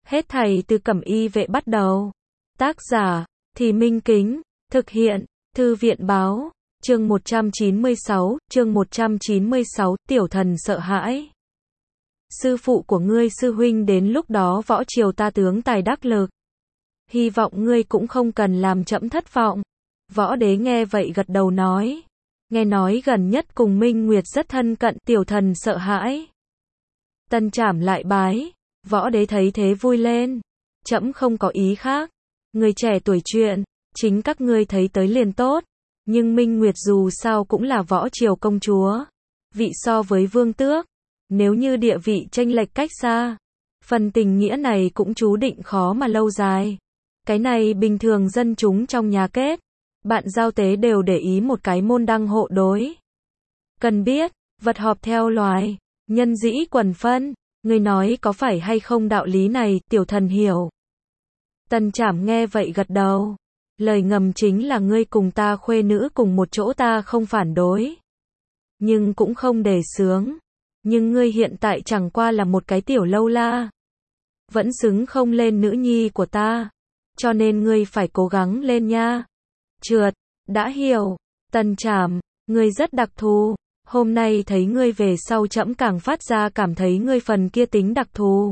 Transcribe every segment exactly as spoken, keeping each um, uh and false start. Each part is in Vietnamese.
Hết thảy từ Cẩm Y Vệ bắt đầu. Tác giả, Thì Minh Kính, thực hiện, Thư viện Báo, chương một trăm chín mươi sáu, chương một trăm chín mươi sáu, tiểu thần sợ hãi. Sư phụ của ngươi sư huynh đến lúc đó võ triều ta tướng tài đắc lực. Hy vọng ngươi cũng không cần làm trẫm thất vọng. Võ đế nghe vậy gật đầu nói. Nghe nói gần nhất cùng Minh Nguyệt rất thân cận, tiểu thần sợ hãi. Tân Trảm lại bái. Võ đế thấy thế vui lên. Trẫm không có ý khác. Người trẻ tuổi chuyện, chính các ngươi thấy tới liền tốt. Nhưng Minh Nguyệt dù sao cũng là võ triều công chúa. Vị so với vương tước. Nếu như địa vị chênh lệch cách xa, phần tình nghĩa này cũng chú định khó mà lâu dài. Cái này bình thường dân chúng trong nhà kết. Bạn giao tế đều để ý một cái môn đăng hộ đối. Cần biết, vật họp theo loài, nhân dĩ quần phân. Ngươi nói có phải hay không đạo lý này, tiểu thần hiểu. Tân Trảm nghe vậy gật đầu. Lời ngầm chính là ngươi cùng ta khuê nữ cùng một chỗ ta không phản đối. Nhưng cũng không đề xướng. Nhưng ngươi hiện tại chẳng qua là một cái tiểu lâu la. Vẫn xứng không lên nữ nhi của ta. Cho nên ngươi phải cố gắng lên nha. Trượt, đã hiểu. Tân Trảm, ngươi rất đặc thù. Hôm nay thấy ngươi về sau trẫm càng phát ra cảm thấy ngươi phần kia tính đặc thù.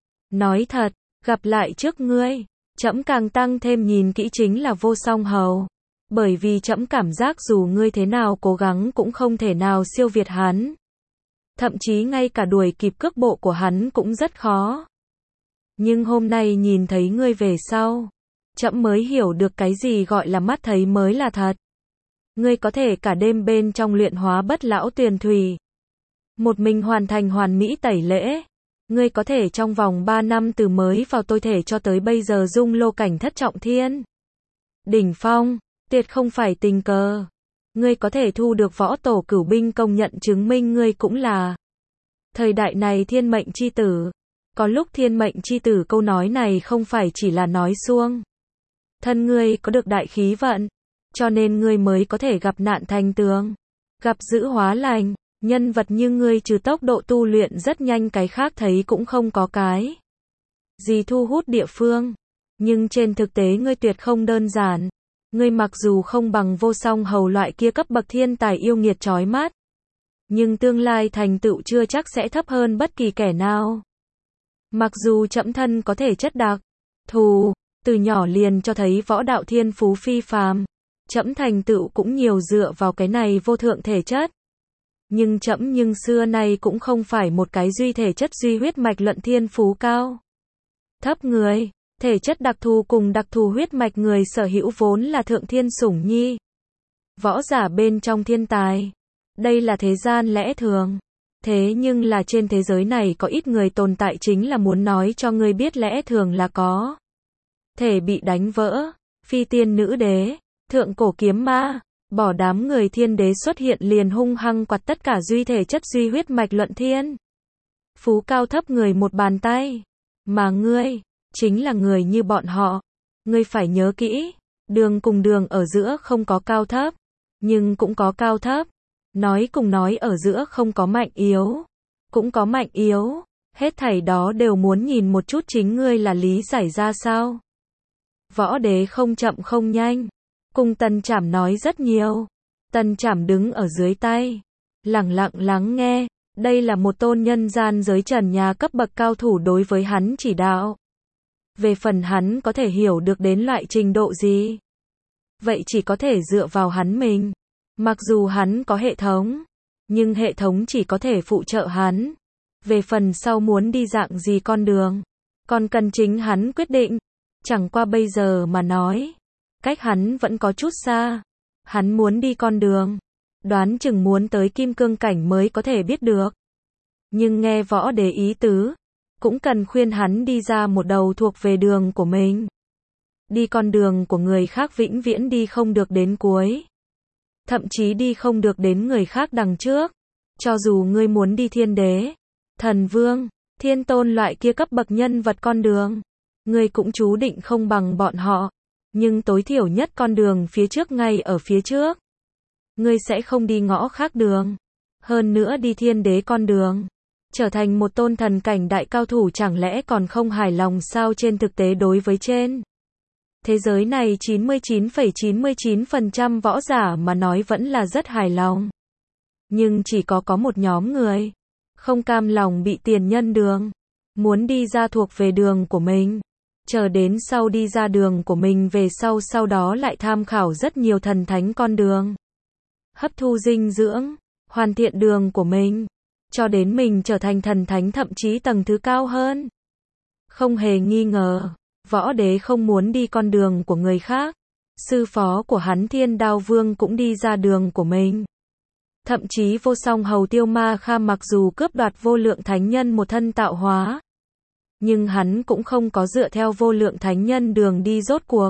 Nói thật, gặp lại trước ngươi, trẫm càng tăng thêm nhìn kỹ chính là Vô Song Hầu. Bởi vì trẫm cảm giác dù ngươi thế nào cố gắng cũng không thể nào siêu việt hắn. Thậm chí ngay cả đuổi kịp cước bộ của hắn cũng rất khó. Nhưng hôm nay nhìn thấy ngươi về sau, trẫm mới hiểu được cái gì gọi là mắt thấy mới là thật. Ngươi có thể cả đêm bên trong luyện hóa bất lão tuyền thủy. Một mình hoàn thành hoàn mỹ tẩy lễ. Ngươi có thể trong vòng ba năm từ mới vào tôi thể cho tới bây giờ dung lô cảnh thất trọng thiên. Đỉnh phong, tuyệt không phải tình cờ. Ngươi có thể thu được võ tổ cửu binh công nhận chứng minh ngươi cũng là. Thời đại này thiên mệnh chi tử. Có lúc thiên mệnh chi tử câu nói này không phải chỉ là nói suông. Thân ngươi có được đại khí vận. Cho nên ngươi mới có thể gặp nạn thành tướng. Gặp dữ hóa lành. Nhân vật như ngươi trừ tốc độ tu luyện rất nhanh cái khác thấy cũng không có cái gì thu hút địa phương. Nhưng trên thực tế ngươi tuyệt không đơn giản. Ngươi mặc dù không bằng Vô Song Hầu loại kia cấp bậc thiên tài yêu nghiệt chói mắt. Nhưng tương lai thành tựu chưa chắc sẽ thấp hơn bất kỳ kẻ nào. Mặc dù trẫm thân có thể chất đặc thù, từ nhỏ liền cho thấy võ đạo thiên phú phi phàm. Trẫm thành tựu cũng nhiều dựa vào cái này vô thượng thể chất. Nhưng trẫm nhưng xưa nay cũng không phải một cái duy thể chất duy huyết mạch luận thiên phú cao thấp người. Thể chất đặc thù cùng đặc thù huyết mạch người sở hữu vốn là thượng thiên sủng nhi. Võ giả bên trong thiên tài. Đây là thế gian lẽ thường. Thế nhưng là trên thế giới này có ít người tồn tại chính là muốn nói cho ngươi biết lẽ thường là có thể bị đánh vỡ. Phi tiên nữ đế, thượng cổ kiếm ma, bỏ đám người thiên đế xuất hiện liền hung hăng quặt tất cả duy thể chất duy huyết mạch luận thiên phú cao thấp người một bàn tay. Mà ngươi chính là người như bọn họ. Ngươi phải nhớ kỹ, đường cùng đường ở giữa không có cao thấp, nhưng cũng có cao thấp. Nói cùng nói ở giữa không có mạnh yếu, cũng có mạnh yếu. Hết thảy đó đều muốn nhìn một chút chính ngươi là lý giải ra sao. Võ đế không chậm không nhanh, cùng Tân Trảm nói rất nhiều. Tân Trảm đứng ở dưới tay, lặng lặng lắng nghe. Đây là một tôn nhân gian giới trần nhà cấp bậc cao thủ đối với hắn chỉ đạo. Về phần hắn có thể hiểu được đến loại trình độ gì, vậy chỉ có thể dựa vào hắn mình. Mặc dù hắn có hệ thống, nhưng hệ thống chỉ có thể phụ trợ hắn. Về phần sau muốn đi dạng gì con đường, còn cần chính hắn quyết định. Chẳng qua bây giờ mà nói, cách hắn vẫn có chút xa. Hắn muốn đi con đường, đoán chừng muốn tới kim cương cảnh mới có thể biết được. Nhưng nghe võ đế ý tứ, cũng cần khuyên hắn đi ra một đầu thuộc về đường của mình. Đi con đường của người khác vĩnh viễn đi không được đến cuối. Thậm chí đi không được đến người khác đằng trước. Cho dù ngươi muốn đi thiên đế, thần vương, thiên tôn loại kia cấp bậc nhân vật con đường, ngươi cũng chú định không bằng bọn họ. Nhưng tối thiểu nhất con đường phía trước ngay ở phía trước. Ngươi sẽ không đi ngõ khác đường. Hơn nữa đi thiên đế con đường. trở thành một tôn thần cảnh đại cao thủ chẳng lẽ còn không hài lòng sao? Trên thực tế đối với trên thế giới này chín mươi chín phẩy chín mươi chín phần trăm võ giả mà nói vẫn là rất hài lòng. Nhưng chỉ có có một nhóm người không cam lòng bị tiền nhân đường, muốn đi ra thuộc về đường của mình. Chờ đến sau đi ra đường của mình về sau sau đó lại tham khảo rất nhiều thần thánh con đường. Hấp thu dinh dưỡng, hoàn thiện đường của mình, cho đến mình trở thành thần thánh thậm chí tầng thứ cao hơn. Không hề nghi ngờ, võ đế không muốn đi con đường của người khác. Sư phó của hắn Thiên Đao Vương cũng đi ra đường của mình. Thậm chí Vô Song Hầu Tiêu Ma Kha mặc dù cướp đoạt vô lượng thánh nhân một thân tạo hóa, nhưng hắn cũng không có dựa theo vô lượng thánh nhân đường đi rốt cuộc,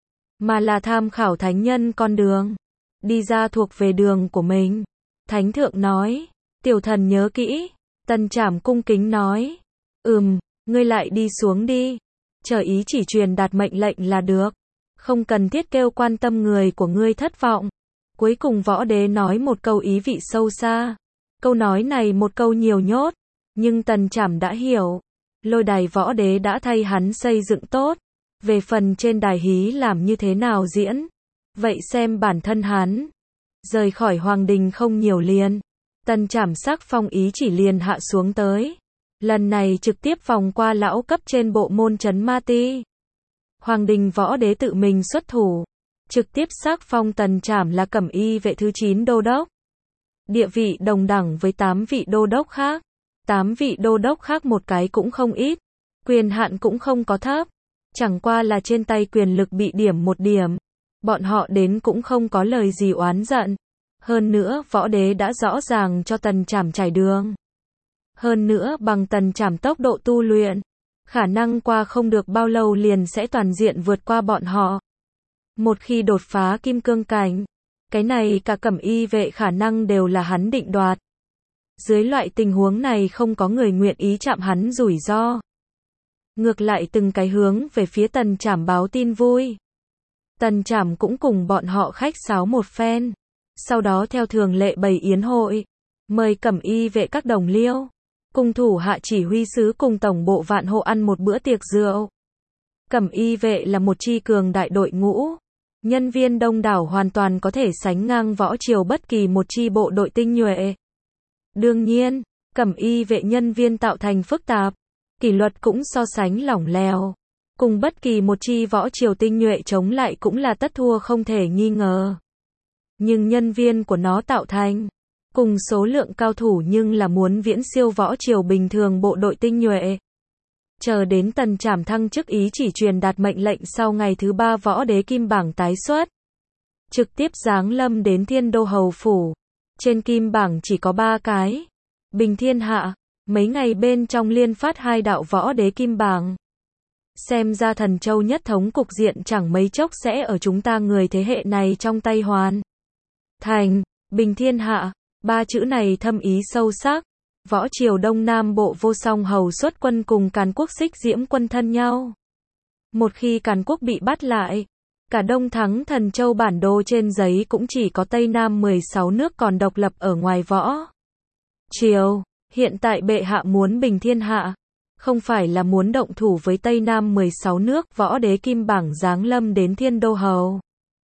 mà là tham khảo thánh nhân con đường, đi ra thuộc về đường của mình. Thánh thượng nói, tiểu thần nhớ kỹ. Tần Trảm cung kính nói, ừm, ngươi lại đi xuống đi. Chờ ý chỉ truyền đạt mệnh lệnh là được. Không cần thiết kêu quan tâm người của ngươi thất vọng. Cuối cùng võ đế nói một câu ý vị sâu xa. Câu nói này một câu nhiều nhốt, nhưng Tần Trảm đã hiểu. Lôi đài võ đế đã thay hắn xây dựng tốt. Về phần trên đài hí làm như thế nào diễn, vậy xem bản thân hắn. Rời khỏi hoàng đình không nhiều liền, Tần Trảm sắc phong ý chỉ liền hạ xuống tới. Lần này trực tiếp vòng qua lão cấp trên bộ môn trấn Ma Ti. Hoàng đình võ đế tự mình xuất thủ, trực tiếp sắc phong Tần Trảm là cẩm y vệ thứ chín đô đốc. Địa vị đồng đẳng với tám vị đô đốc khác. tám vị đô đốc khác một cái cũng không ít, quyền hạn cũng không có thấp. Chẳng qua là trên tay quyền lực bị điểm một điểm. Bọn họ đến cũng không có lời gì oán giận. Hơn nữa võ đế đã rõ ràng cho Tần Trảm trải đường. Hơn nữa bằng Tần Trảm tốc độ tu luyện, khả năng qua không được bao lâu liền sẽ toàn diện vượt qua bọn họ. Một khi đột phá kim cương cảnh, cái này cả cẩm y vệ khả năng đều là hắn định đoạt. Dưới loại tình huống này không có người nguyện ý chạm hắn rủi ro. Ngược lại từng cái hướng về phía Tần Trảm báo tin vui. Tần Trảm cũng cùng bọn họ khách sáo một phen. Sau đó theo thường lệ bày yến hội, mời cẩm y vệ các đồng liêu, cùng thủ hạ chỉ huy sứ cùng tổng bộ Vạn Hộ ăn một bữa tiệc rượu. Cẩm y vệ là một chi cường đại đội ngũ, nhân viên đông đảo hoàn toàn có thể sánh ngang võ triều bất kỳ một chi bộ đội tinh nhuệ. Đương nhiên, cẩm y vệ nhân viên tạo thành phức tạp, kỷ luật cũng so sánh lỏng lẻo, cùng bất kỳ một chi võ triều tinh nhuệ chống lại cũng là tất thua không thể nghi ngờ. Nhưng nhân viên của nó tạo thành, cùng số lượng cao thủ nhưng là muốn viễn siêu võ triều bình thường bộ đội tinh nhuệ. Chờ đến Tần Trảm thăng chức ý chỉ truyền đạt mệnh lệnh sau ngày thứ ba võ đế kim bảng tái xuất. Trực tiếp giáng lâm đến Thiên Đô Hầu Phủ. Trên kim bảng chỉ có ba cái. Bình thiên hạ, mấy ngày bên trong liên phát hai đạo võ đế kim bảng. Xem ra Thần Châu nhất thống cục diện chẳng mấy chốc sẽ ở chúng ta người thế hệ này trong tay hoàn thành. Bình thiên hạ, ba chữ này thâm ý sâu sắc. Võ triều Đông Nam Bộ Vô Song Hầu xuất quân cùng Càn Quốc Xích Diễm quân thân nhau. Một khi Càn Quốc bị bắt lại, cả Đông Thắng Thần Châu bản đồ trên giấy cũng chỉ có Tây Nam mười sáu nước còn độc lập ở ngoài võ triều. Hiện tại bệ hạ muốn bình thiên hạ, không phải là muốn động thủ với Tây Nam mười sáu nước. Võ đế kim bảng giáng lâm đến Thiên Đô Hầu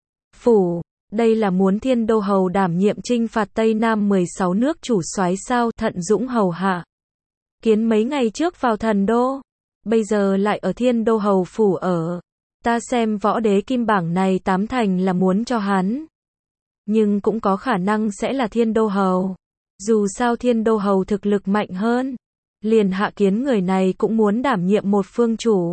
Phủ. Đây là muốn Thiên Đô Hầu đảm nhiệm chinh phạt Tây Nam mười sáu nước chủ soái sao? Thận Dũng hầu hạ kiến mấy ngày trước vào thần đô, bây giờ lại ở Thiên Đô Hầu Phủ ở. Ta xem võ đế kim bảng này tám thành là muốn cho hắn, nhưng cũng có khả năng sẽ là Thiên Đô Hầu. Dù sao Thiên Đô Hầu thực lực mạnh hơn, liền hạ kiến người này cũng muốn đảm nhiệm một phương chủ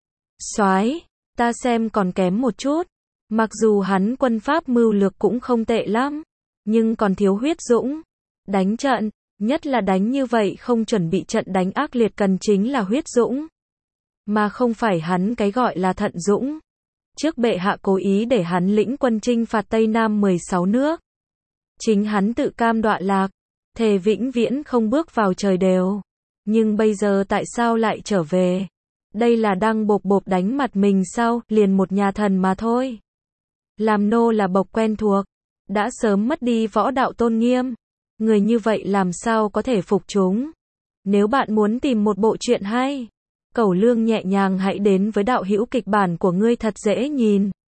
soái. Ta xem còn kém một chút. Mặc dù hắn quân pháp mưu lược cũng không tệ lắm, nhưng còn thiếu huyết dũng. Đánh trận, nhất là đánh như vậy không chuẩn bị trận đánh ác liệt cần chính là huyết dũng, mà không phải hắn cái gọi là thận dũng. Trước bệ hạ cố ý để hắn lĩnh quân chinh phạt Tây Nam mười sáu nước. Chính hắn tự cam đoạ lạc, thề vĩnh viễn không bước vào trời đều. Nhưng bây giờ tại sao lại trở về? Đây là đang bộp bộp đánh mặt mình sao? Liền một nhà thần mà thôi. Làm nô là bộc quen thuộc, đã sớm mất đi võ đạo tôn nghiêm. Người như vậy làm sao có thể phục chúng? Nếu bạn muốn tìm một bộ truyện hay, cẩu lương nhẹ nhàng hãy đến với đạo hữu kịch bản của ngươi thật dễ nhìn.